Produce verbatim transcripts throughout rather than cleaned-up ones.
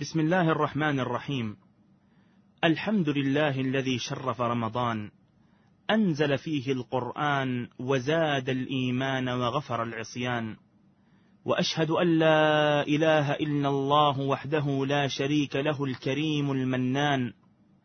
بسم الله الرحمن الرحيم. الحمد لله الذي شرف رمضان، أنزل فيه القرآن وزاد الإيمان وغفر العصيان، وأشهد أن لا إله إلا الله وحده لا شريك له الكريم المنان،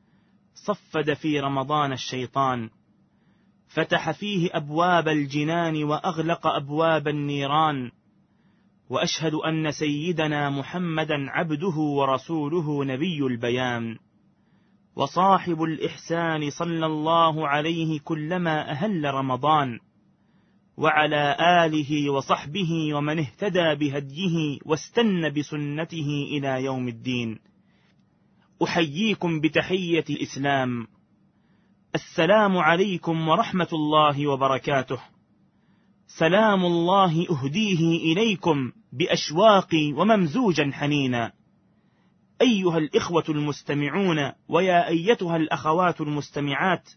صفد في رمضان الشيطان، فتح فيه أبواب الجنان وأغلق أبواب النيران، وأشهد أن سيدنا محمدا عبده ورسوله نبي البيان، وصاحب الإحسان صلى الله عليه كلما أهل رمضان، وعلى آله وصحبه ومن اهتدى بهديه واستنى بسنته إلى يوم الدين. أحييكم بتحية الإسلام، السلام عليكم ورحمة الله وبركاته. سلام الله أهديه إليكم بأشواقي وممزوجا حنينا. أيها الإخوة المستمعون ويا أيتها الأخوات المستمعات،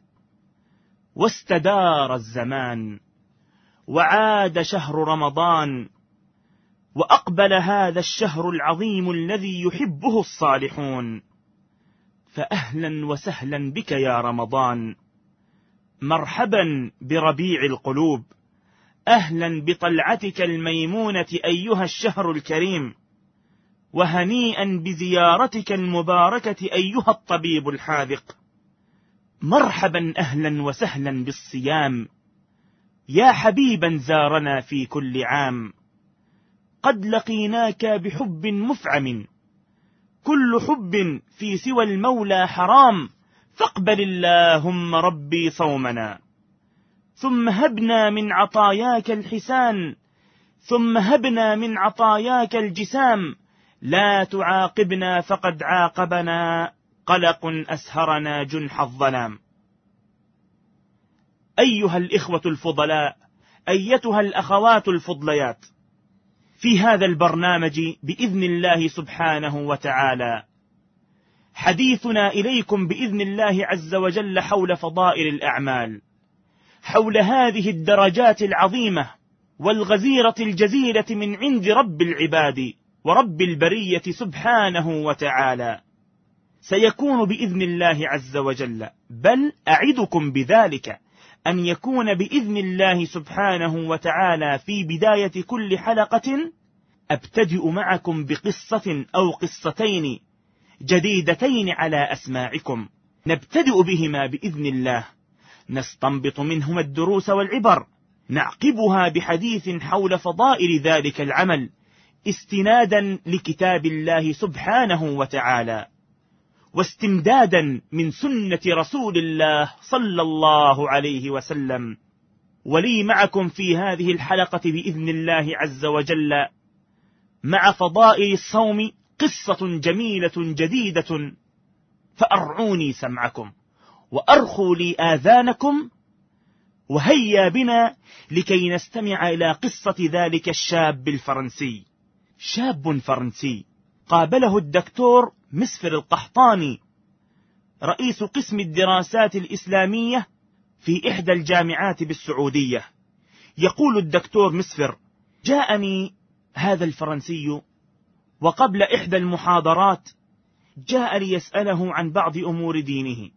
واستدار الزمان وعاد شهر رمضان، وأقبل هذا الشهر العظيم الذي يحبه الصالحون، فأهلا وسهلا بك يا رمضان، مرحبا بربيع القلوب، أهلا بطلعتك الميمونة أيها الشهر الكريم، وهنيئا بزيارتك المباركة أيها الطبيب الحاذق. مرحبا أهلا وسهلا بالصيام يا حبيبا زارنا في كل عام، قد لقيناك بحب مفعم، كل حب في سوى المولى حرام، فاقبل اللهم ربي صومنا، ثم هبنا من عطاياك الحسان، ثم هبنا من عطاياك الجسام، لا تعاقبنا فقد عاقبنا قلق أسهرنا جنح الظلام. أيها الإخوة الفضلاء، أيتها الأخوات الفضليات، في هذا البرنامج بإذن الله سبحانه وتعالى حديثنا إليكم بإذن الله عز وجل حول فضائل الأعمال، حول هذه الدرجات العظيمة والغزيرة الجزيلة من عند رب العباد ورب البرية سبحانه وتعالى. سيكون بإذن الله عز وجل، بل أعدكم بذلك، أن يكون بإذن الله سبحانه وتعالى في بداية كل حلقة أبتدئ معكم بقصة أو قصتين جديدتين على أسماعكم، نبتدئ بهما بإذن الله، نستنبط منهما الدروس والعبر، نعقبها بحديث حول فضائل ذلك العمل استنادا لكتاب الله سبحانه وتعالى، واستمدادا من سنة رسول الله صلى الله عليه وسلم. ولي معكم في هذه الحلقة بإذن الله عز وجل مع فضائل الصوم قصة جميلة جديدة، فأرعوني سمعكم وأرخوا لي آذانكم، وهيا بنا لكي نستمع إلى قصة ذلك الشاب الفرنسي. شاب فرنسي قابله الدكتور مسفر القحطاني، رئيس قسم الدراسات الإسلامية في إحدى الجامعات بالسعودية. يقول الدكتور مسفر: جاءني هذا الفرنسي، وقبل إحدى المحاضرات جاء ليسأله عن بعض أمور دينه.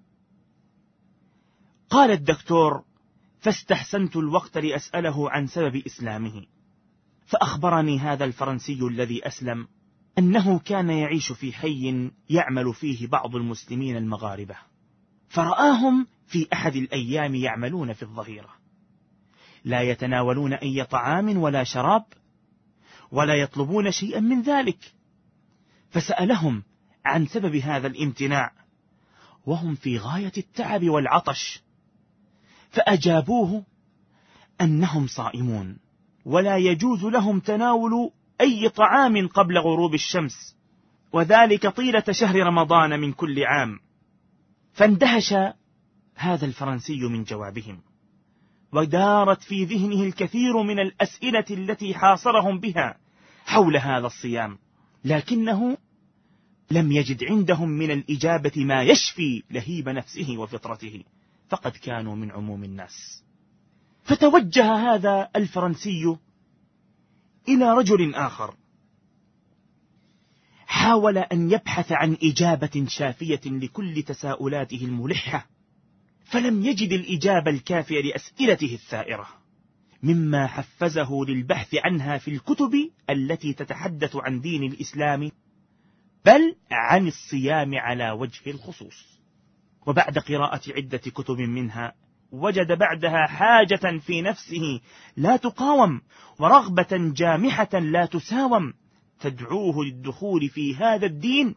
قال الدكتور: فاستحسنت الوقت لأسأله عن سبب إسلامه، فأخبرني هذا الفرنسي الذي أسلم أنه كان يعيش في حي يعمل فيه بعض المسلمين المغاربة، فرآهم في أحد الأيام يعملون في الظهيرة، لا يتناولون أي طعام ولا شراب ولا يطلبون شيئا من ذلك، فسألهم عن سبب هذا الامتناع وهم في غاية التعب والعطش، فأجابوه أنهم صائمون ولا يجوز لهم تناول أي طعام قبل غروب الشمس، وذلك طيلة شهر رمضان من كل عام. فاندهش هذا الفرنسي من جوابهم، ودارت في ذهنه الكثير من الأسئلة التي حاصرهم بها حول هذا الصيام، لكنه لم يجد عندهم من الإجابة ما يشفي لهيب نفسه وفطرته، فقد كانوا من عموم الناس. فتوجه هذا الفرنسي إلى رجل آخر حاول أن يبحث عن إجابة شافية لكل تساؤلاته الملحة، فلم يجد الإجابة الكافية لأسئلته الثائرة، مما حفزه للبحث عنها في الكتب التي تتحدث عن دين الإسلام، بل عن الصيام على وجه الخصوص. وبعد قراءة عدة كتب منها، وجد بعدها حاجة في نفسه لا تقاوم، ورغبة جامحة لا تساوم، تدعوه للدخول في هذا الدين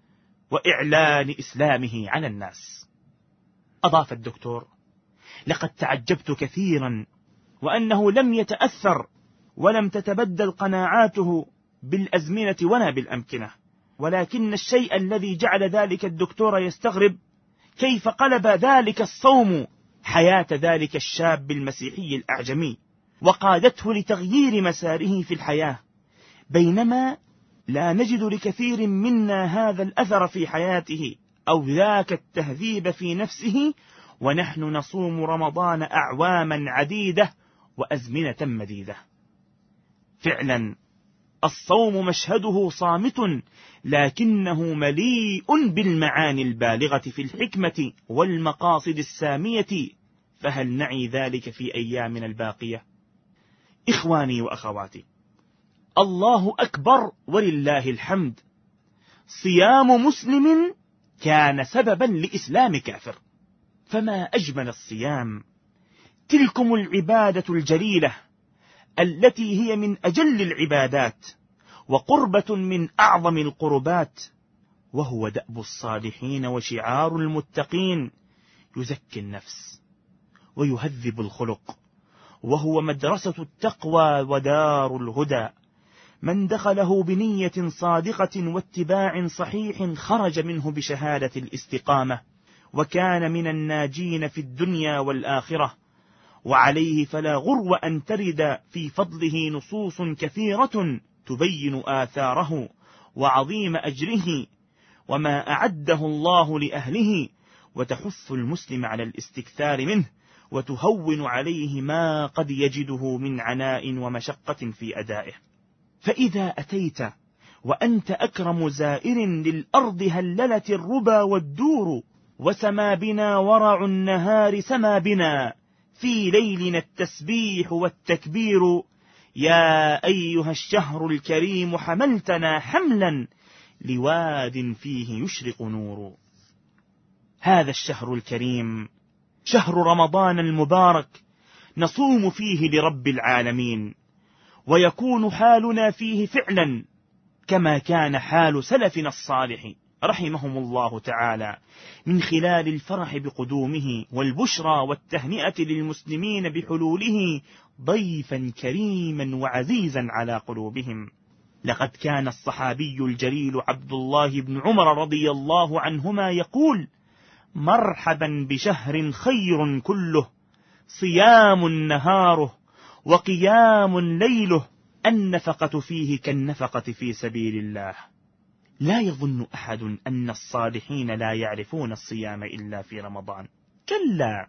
وإعلان إسلامه على الناس. أضاف الدكتور: لقد تعجبت كثيرا، وأنه لم يتأثر ولم تتبدل قناعاته بالأزمنة ولا بالأمكنة، ولكن الشيء الذي جعل ذلك الدكتور يستغرب كيف قلب ذلك الصوم حياة ذلك الشاب المسيحي الأعجمي، وقادته لتغيير مساره في الحياة، بينما لا نجد لكثير منا هذا الأثر في حياته أو ذاك التهذيب في نفسه، ونحن نصوم رمضان أعواما عديدة وأزمنة مديدة. فعلا الصوم مشهده صامت، لكنه مليء بالمعاني البالغة في الحكمة والمقاصد السامية، فهل نعي ذلك في أيامنا الباقية؟ إخواني وأخواتي، الله أكبر ولله الحمد، صيام مسلم كان سببا لإسلام كافر، فما أجمل الصيام، تلكم العبادة الجليلة التي هي من أجل العبادات وقربة من أعظم القربات، وهو دأب الصالحين وشعار المتقين، يزكي النفس ويهذب الخلق، وهو مدرسة التقوى ودار الهدى. من دخله بنية صادقة واتباع صحيح خرج منه بشهادة الاستقامة، وكان من الناجين في الدنيا والآخرة. وعليه فلا غرو أن ترد في فضله نصوص كثيرة تبين آثاره وعظيم أجره وما أعده الله لأهله، وتحث المسلم على الاستكثار منه، وتهون عليه ما قد يجده من عناء ومشقة في أدائه. فإذا أتيت وأنت أكرم زائر للأرض هللت الربا والدور، وسما بنا ورع النهار سما بنا، في ليلنا التسبيح والتكبير، يا أيها الشهر الكريم حملتنا حملا لواد فيه يشرق نور. هذا الشهر الكريم شهر رمضان المبارك، نصوم فيه لرب العالمين، ويكون حالنا فيه فعلا كما كان حال سلفنا الصالح رحمهم الله تعالى، من خلال الفرح بقدومه والبشرى والتهنئة للمسلمين بحلوله، ضيفا كريما وعزيزا على قلوبهم. لقد كان الصحابي الجليل عبد الله بن عمر رضي الله عنهما يقول: مرحبا بشهر خير كله، صيام نهاره وقيام ليله، النفقة فيه كالنفقة في سبيل الله. لا يظن أحد أن الصالحين لا يعرفون الصيام إلا في رمضان، كلا،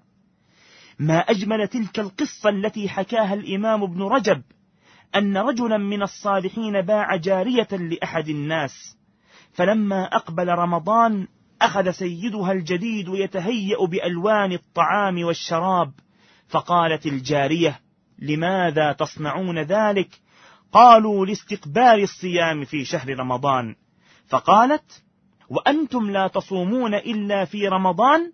ما أجمل تلك القصة التي حكاها الإمام ابن رجب، أن رجلا من الصالحين باع جارية لأحد الناس، فلما أقبل رمضان أخذ سيدها الجديد يتهيأ بألوان الطعام والشراب، فقالت الجارية: لماذا تصنعون ذلك؟ قالوا: لاستقبال الصيام في شهر رمضان. فقالت: وأنتم لا تصومون إلا في رمضان؟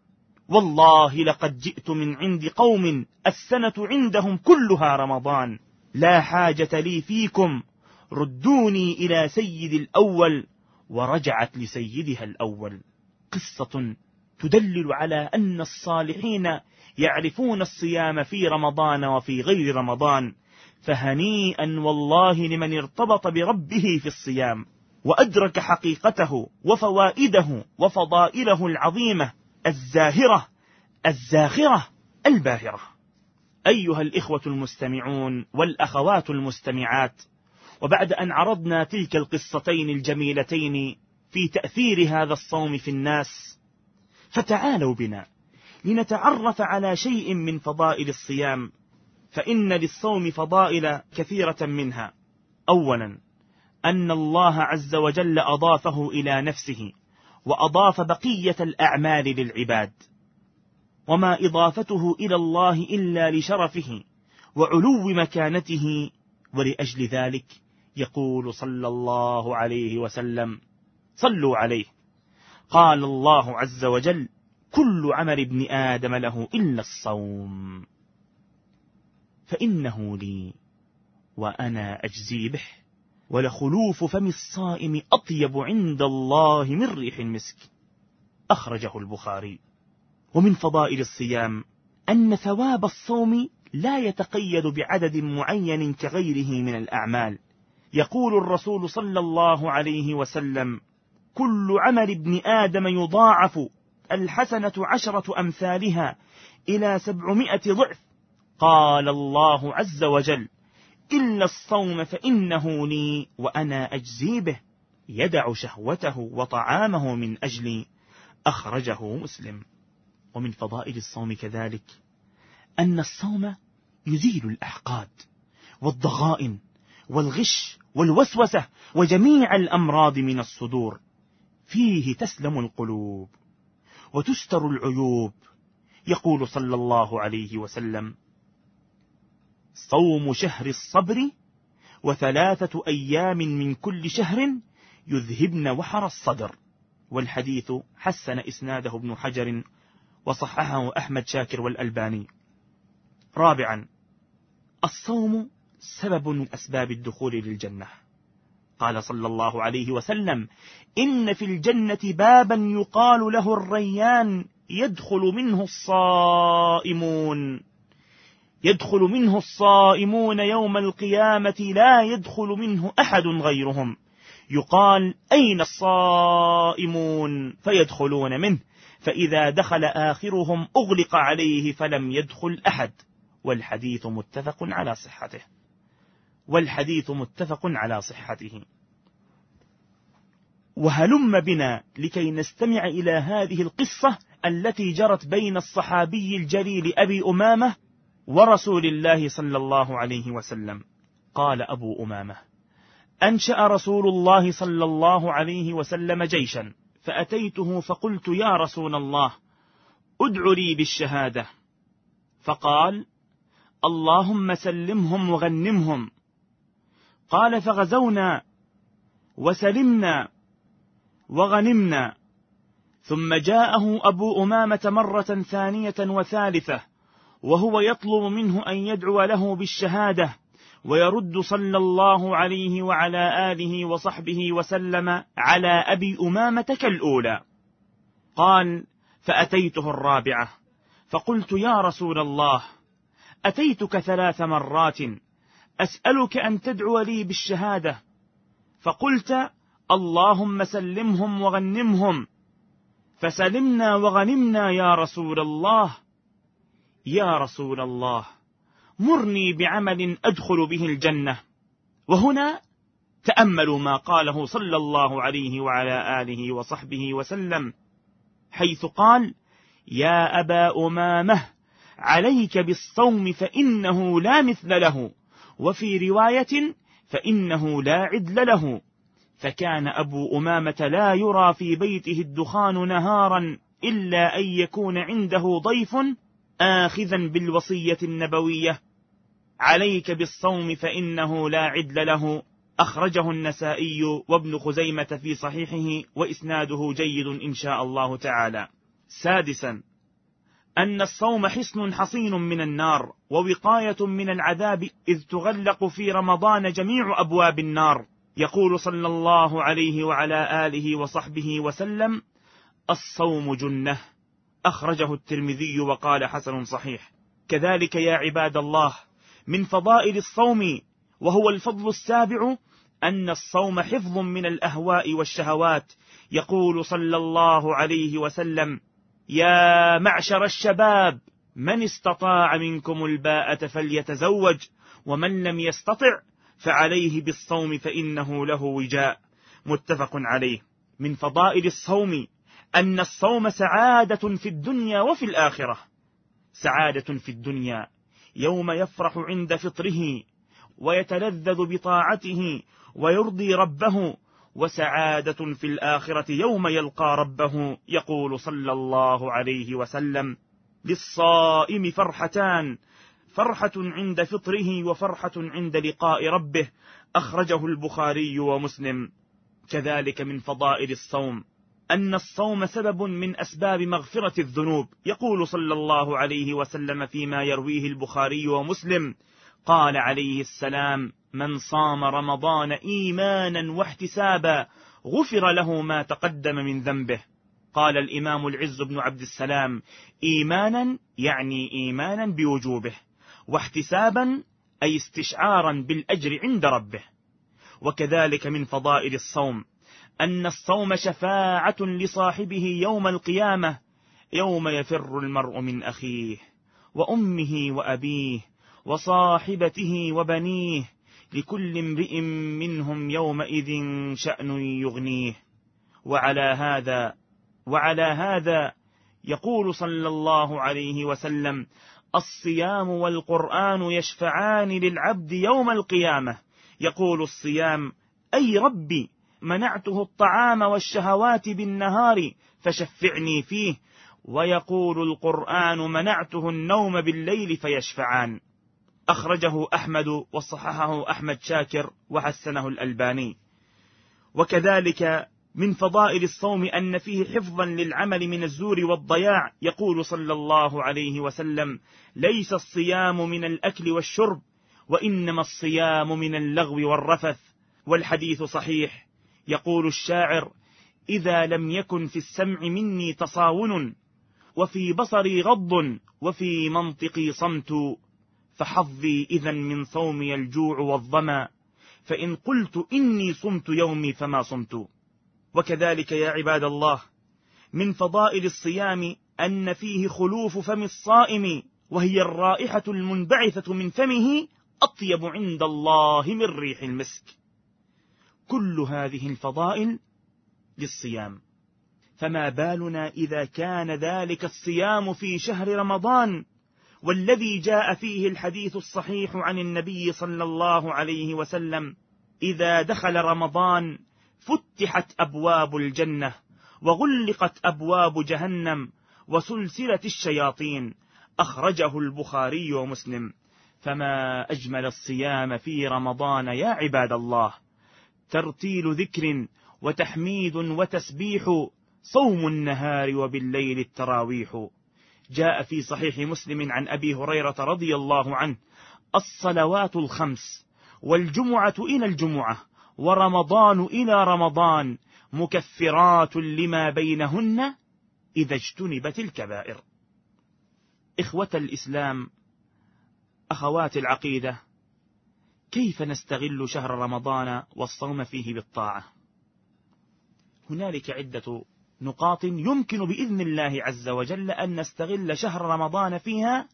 والله لقد جئت من عند قوم السنة عندهم كلها رمضان، لا حاجة لي فيكم، ردوني إلى سيد الأول. ورجعت لسيدها الأول. قصة تدلل على أن الصالحين يعرفون الصيام في رمضان وفي غير رمضان، فهنيئا والله لمن ارتبط بربه في الصيام وأدرك حقيقته وفوائده وفضائله العظيمة الزاهرة الزاخرة الباهرة. أيها الإخوة المستمعون والأخوات المستمعات، وبعد أن عرضنا تلك القصتين الجميلتين في تأثير هذا الصوم في الناس، فتعالوا بنا لنتعرف على شيء من فضائل الصيام، فإن للصوم فضائل كثيرة منها. أولا، أن الله عز وجل أضافه إلى نفسه، وأضاف بقية الأعمال للعباد، وما إضافته إلى الله إلا لشرفه وعلو مكانته. ولأجل ذلك يقول صلى الله عليه وسلم: صلوا عليه. قال الله عز وجل: كل عمل ابن آدم له إلا الصوم فإنه لي وأنا أجزي به، ولخلوف فم الصائم أطيب عند الله من ريح المسك. أخرجه البخاري. ومن فضائل الصيام أن ثواب الصوم لا يتقيد بعدد معين كغيره من الأعمال. يقول الرسول صلى الله عليه وسلم: كل عمل ابن آدم يضاعف الحسنة عشرة أمثالها إلى سبعمائة ضعف. قال الله عز وجل: إلا الصوم فإنه لي وأنا أجزي به، يدع شهوته وطعامه من أجلي. أخرجه مسلم. ومن فضائل الصوم كذلك أن الصوم يزيل الأحقاد والضغائن والغش والوسوسة وجميع الأمراض من الصدور. فيه تسلم القلوب وتستر العيوب. يقول صلى الله عليه وسلم: صوم شهر الصبر وثلاثة أيام من كل شهر يذهبن وحر الصدر. والحديث حسن إسناده ابن حجر وصححه أحمد شاكر والألباني. رابعا، الصوم سبب من أسباب الدخول للجنة. قال صلى الله عليه وسلم: إن في الجنة بابا يقال له الريان، يدخل منه الصائمون يدخل منه الصائمون يوم القيامة لا يدخل منه أحد غيرهم. يقال: أين الصائمون؟ فيدخلون منه، فإذا دخل آخرهم أغلق عليه فلم يدخل أحد. والحديث متفق على صحته والحديث متفق على صحته. وهلم بنا لكي نستمع إلى هذه القصة التي جرت بين الصحابي الجليل أبي أمامة ورسول الله صلى الله عليه وسلم. قال أبو أمامة: أنشأ رسول الله صلى الله عليه وسلم جيشا، فأتيته فقلت: يا رسول الله، ادع لي بالشهادة. فقال: اللهم سلمهم وغنمهم. قال: فغزونا وسلمنا وغنمنا. ثم جاءه أبو أمامة مرة ثانية وثالثة وهو يطلب منه أن يدعو له بالشهادة، ويرد صلى الله عليه وعلى آله وصحبه وسلم على أبي أمامة كالأولى. قال: فأتيته الرابعة فقلت: يا رسول الله، أتيتك ثلاث مرات أسألك أن تدعو لي بالشهادة، فقلت: اللهم سلمهم وغنمهم، فسلمنا وغنمنا يا رسول الله. يا رسول الله، مرني بعمل أدخل به الجنة. وهنا تأملوا ما قاله صلى الله عليه وعلى آله وصحبه وسلم، حيث قال: يا أبا أمامة، عليك بالصوم فإنه لا مثل له، وفي رواية فإنه لا عدل له. فكان أبو أمامة لا يرى في بيته الدخان نهارا إلا أن يكون عنده ضيف آخذا بالوصية النبوية: عليك بالصوم فإنه لا عدل له. أخرجه النسائي وابن خزيمة في صحيحه، وإسناده جيد إن شاء الله تعالى. سادسا، أن الصوم حصن حصين من النار ووقاية من العذاب، إذ تغلق في رمضان جميع أبواب النار. يقول صلى الله عليه وعلى آله وصحبه وسلم: الصوم جنة. أخرجه الترمذي وقال حسن صحيح. كذلك يا عباد الله، من فضائل الصوم وهو الفضل السابع أن الصوم حفظ من الأهواء والشهوات. يقول صلى الله عليه وسلم: يا معشر الشباب، من استطاع منكم الباءة فليتزوج، ومن لم يستطع فعليه بالصوم فإنه له وجاء. متفق عليه. من فضائل الصوم أن الصوم سعادة في الدنيا وفي الآخرة. سعادة في الدنيا يوم يفرح عند فطره ويتلذذ بطاعته ويرضي ربه، وسعادة في الآخرة يوم يلقى ربه. يقول صلى الله عليه وسلم: للصائم فرحتان، فرحة عند فطره وفرحة عند لقاء ربه. أخرجه البخاري ومسلم. كذلك من فضائل الصوم أن الصوم سبب من أسباب مغفرة الذنوب. يقول صلى الله عليه وسلم فيما يرويه البخاري ومسلم: قال عليه السلام: من صام رمضان إيمانا واحتسابا غفر له ما تقدم من ذنبه. قال الإمام العز بن عبد السلام: إيمانا يعني إيمانا بوجوبه، واحتسابا أي استشعارا بالأجر عند ربه. وكذلك من فضائل الصوم أن الصوم شفاعة لصاحبه يوم القيامة، يوم يفر المرء من أخيه وأمه وأبيه وصاحبته وبنيه، لكل امرئ منهم يومئذ شأن يغنيه. وعلى هذا وعلى هذا يقول صلى الله عليه وسلم: الصيام والقرآن يشفعان للعبد يوم القيامة. يقول الصيام: أي ربي منعته الطعام والشهوات بالنهار فشفعني فيه. ويقول القرآن: منعته النوم بالليل فيشفعان. أخرجه أحمد وصححه أحمد شاكر وحسنه الألباني. وكذلك من فضائل الصوم أن فيه حفظا للعمل من الزور والضياع. يقول صلى الله عليه وسلم: ليس الصيام من الأكل والشرب، وإنما الصيام من اللغو والرفث. والحديث صحيح. يقول الشاعر: إذا لم يكن في السمع مني تصاون، وفي بصري غض، وفي منطقي صمت، فحظي إذن من صومي الجوع والظما، فإن قلت إني صمت يومي فما صمت. وكذلك يا عباد الله من فضائل الصيام أن فيه خلوف فم الصائم، وهي الرائحة المنبعثة من فمه أطيب عند الله من ريح المسك. كل هذه الفضائل للصيام، فما بالنا إذا كان ذلك الصيام في شهر رمضان، والذي جاء فيه الحديث الصحيح عن النبي صلى الله عليه وسلم: إذا دخل رمضان فتحت أبواب الجنة، وغلقت أبواب جهنم، وسلسلة الشياطين. أخرجه البخاري ومسلم. فما أجمل الصيام في رمضان يا عباد الله، ترتيل ذكر وتحميد وتسبيح، صوم النهار وبالليل التراويح. جاء في صحيح مسلم عن أبي هريرة رضي الله عنه: الصلوات الخمس، والجمعة إلى الجمعة، ورمضان إلى رمضان، مكفرات لما بينهن إذا اجتنبت الكبائر. إخوة الإسلام، أخوات العقيدة، كيف نستغل شهر رمضان والصوم فيه بالطاعة؟ هنالك عدة نقاط يمكن بإذن الله عز وجل أن نستغل شهر رمضان فيها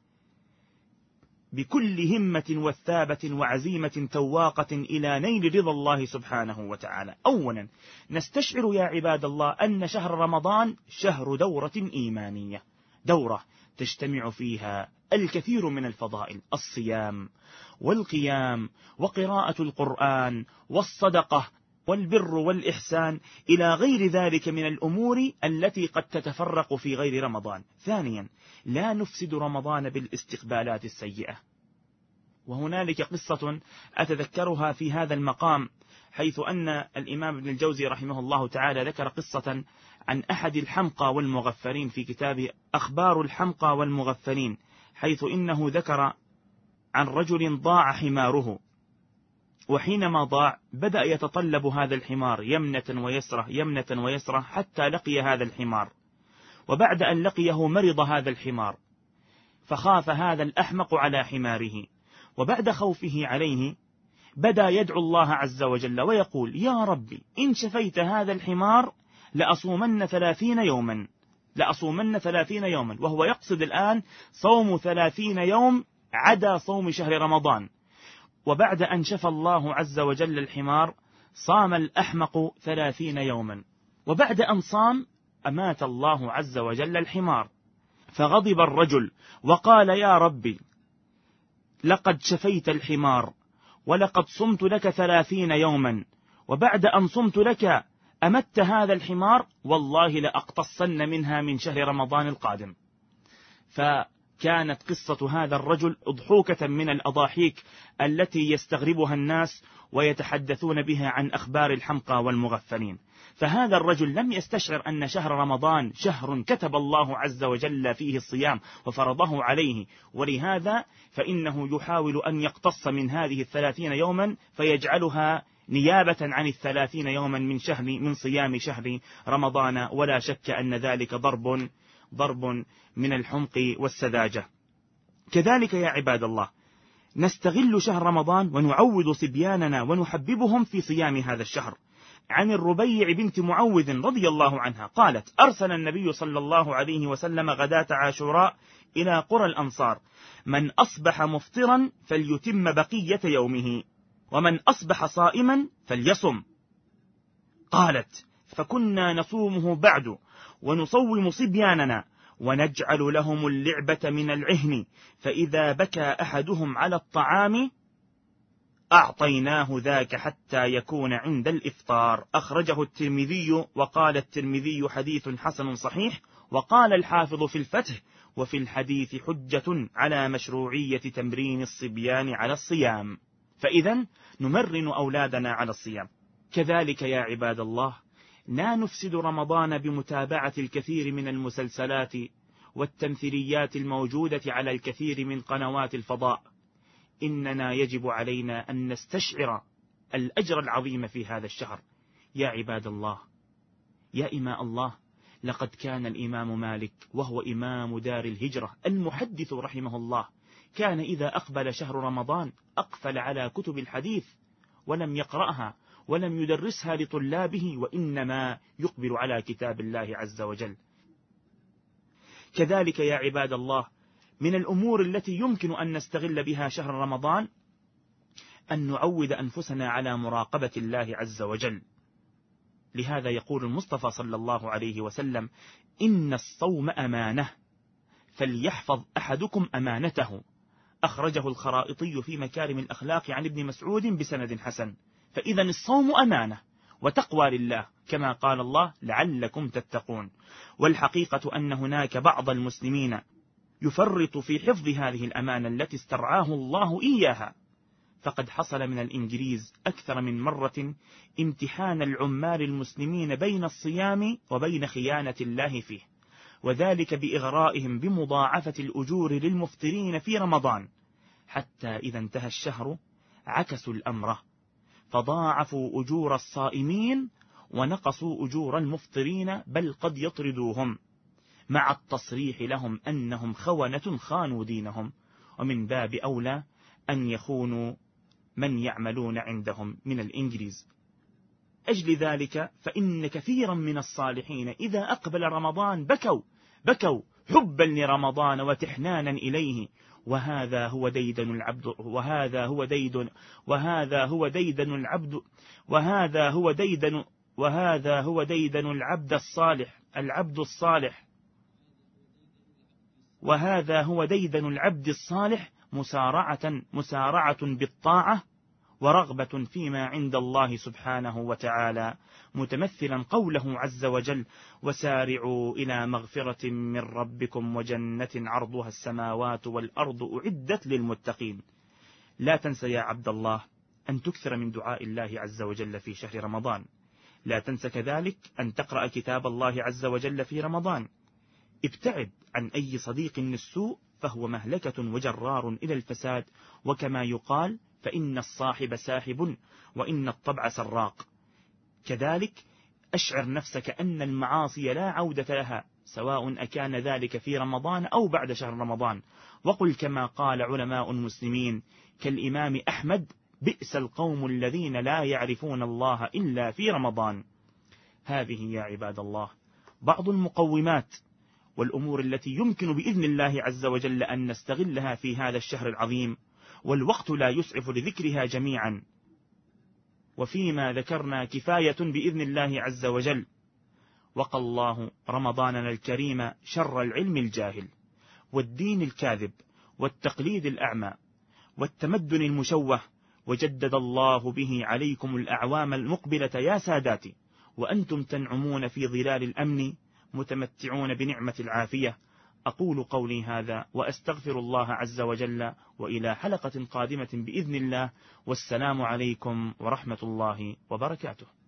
بكل همة وثابة وعزيمة تواقة إلى نيل رضا الله سبحانه وتعالى. أولا، نستشعر يا عباد الله أن شهر رمضان شهر دورة إيمانية، دورة تجتمع فيها الكثير من الفضائل: الصيام والقيام وقراءة القرآن والصدقة والبر والإحسان إلى غير ذلك من الأمور التي قد تتفرق في غير رمضان. ثانيا، لا نفسد رمضان بالاستقبالات السيئة. وهنالك قصة أتذكرها في هذا المقام، حيث أن الإمام ابن الجوزي رحمه الله تعالى ذكر قصة عن أحد الحمقى والمغفلين في كتاب أخبار الحمقى والمغفلين، حيث إنه ذكر عن رجل ضاع حماره، وحينما ضاع بدأ يتطلب هذا الحمار يمنة ويسرة يمنة ويسرة حتى لقي هذا الحمار. وبعد أن لقيه مرض هذا الحمار، فخاف هذا الأحمق على حماره، وبعد خوفه عليه بدأ يدعو الله عز وجل ويقول: يا ربي إن شفيت هذا الحمار لأصومن ثلاثين يوما لأصومن ثلاثين يوما وهو يقصد الآن صوم ثلاثين يوم عدا صوم شهر رمضان. وبعد أن شفى الله عز وجل الحمار صام الأحمق ثلاثين يوما، وبعد أن صام أمات الله عز وجل الحمار. فغضب الرجل وقال: يا ربي لقد شفيت الحمار ولقد صمت لك ثلاثين يوما، وبعد أن صمت لك أمت هذا الحمار، والله لأقتصن منها من شهر رمضان القادم. فكانت قصة هذا الرجل أضحوكة من الأضاحيك التي يستغربها الناس ويتحدثون بها عن أخبار الحمقى والمغفلين. فهذا الرجل لم يستشعر أن شهر رمضان شهر كتب الله عز وجل فيه الصيام وفرضه عليه، ولهذا فإنه يحاول أن يقتص من هذه الثلاثين يوما فيجعلها نيابة عن الثلاثين يوما من شهر من صيام شهر رمضان، ولا شك أن ذلك ضرب ضرب من الحمق والسذاجة. كذلك يا عباد الله نستغل شهر رمضان ونعود صبياننا ونحببهم في صيام هذا الشهر. عن الربيع بنت معوذ رضي الله عنها قالت: أرسل النبي صلى الله عليه وسلم غداة عاشوراء إلى قرى الأنصار: من أصبح مفطرا فليتم بقية يومه، ومن أصبح صائما فليصم. قالت: فكنا نصومه بعد ونصوم صبياننا ونجعل لهم اللعبة من العهن، فإذا بكى أحدهم على الطعام أعطيناه ذاك حتى يكون عند الإفطار. أخرجه الترمذي، وقال الترمذي حديث حسن صحيح. وقال الحافظ في الفتح: وفي الحديث حجة على مشروعية تمرين الصبيان على الصيام. فإذا نمرن أولادنا على الصيام. كذلك يا عباد الله لا نفسد رمضان بمتابعة الكثير من المسلسلات والتمثيليات الموجودة على الكثير من قنوات الفضاء. إننا يجب علينا أن نستشعر الأجر العظيم في هذا الشهر. يا عباد الله، يا إماء الله، لقد كان الإمام مالك وهو إمام دار الهجرة المحدث رحمه الله كان إذا أقبل شهر رمضان أقفل على كتب الحديث ولم يقرأها ولم يدرسها لطلابه، وإنما يقبل على كتاب الله عز وجل. كذلك يا عباد الله من الأمور التي يمكن أن نستغل بها شهر رمضان أن نعود أنفسنا على مراقبة الله عز وجل. لهذا يقول المصطفى صلى الله عليه وسلم: إن الصوم أمانة فليحفظ أحدكم أمانته. أخرجه الخرائطي في مكارم الأخلاق عن ابن مسعود بسند حسن. فإذا الصوم أمانة وتقوى لله، كما قال الله: لعلكم تتقون. والحقيقة أن هناك بعض المسلمين يفرط في حفظ هذه الأمانة التي استرعاه الله إياها. فقد حصل من الإنجليز أكثر من مرة امتحان العمال المسلمين بين الصيام وبين خيانة الله فيه، وذلك بإغرائهم بمضاعفة الأجور للمفطرين في رمضان، حتى إذا انتهى الشهر عكسوا الأمر فضاعفوا أجور الصائمين ونقصوا أجور المفطرين، بل قد يطردوهم، مع التصريح لهم أنهم خونة خانوا دينهم، ومن باب أولى أن يخونوا من يعملون عندهم من الإنجليز. أجل ذلك فإن كثيرا من الصالحين إذا أقبل رمضان بكوا بكوا حبا لرمضان وتحنانا إليه، وهذا هو ديدن العبد وهذا هو ديدن وهذا هو ديدن العبد وهذا هو ديدن وهذا هو ديدن العبد الصالح العبد الصالح وهذا هو ديدن العبد الصالح مسارعة مسارعة بالطاعة ورغبة فيما عند الله سبحانه وتعالى، متمثلا قوله عز وجل: وسارعوا إلى مغفرة من ربكم وجنة عرضها السماوات والأرض أعدت للمتقين. لا تنسى يا عبد الله أن تكثر من دعاء الله عز وجل في شهر رمضان. لا تنسى كذلك أن تقرأ كتاب الله عز وجل في رمضان. ابتعد عن أي صديق للسوء فهو مهلكة وجرار إلى الفساد، وكما يقال: فإن الصاحب ساحب وإن الطبع سراق. كذلك أشعر نفسك أن المعاصي لا عودة لها، سواء أكان ذلك في رمضان أو بعد شهر رمضان. وقل كما قال علماء المسلمين كالإمام أحمد: بئس القوم الذين لا يعرفون الله إلا في رمضان. هذه يا عباد الله بعض المقومات والأمور التي يمكن بإذن الله عز وجل أن نستغلها في هذا الشهر العظيم، والوقت لا يسعف لذكرها جميعا، وفيما ذكرنا كفاية بإذن الله عز وجل. وقى الله رمضاننا الكريم شر العلم الجاهل والدين الكاذب والتقليد الأعمى والتمدن المشوه وجدد الله به عليكم الأعوام المقبلة يا ساداتي، وأنتم تنعمون في ظلال الأمن متمتعون بنعمة العافية. أقول قولي هذا وأستغفر الله عز وجل، وإلى حلقة قادمة بإذن الله، والسلام عليكم ورحمة الله وبركاته.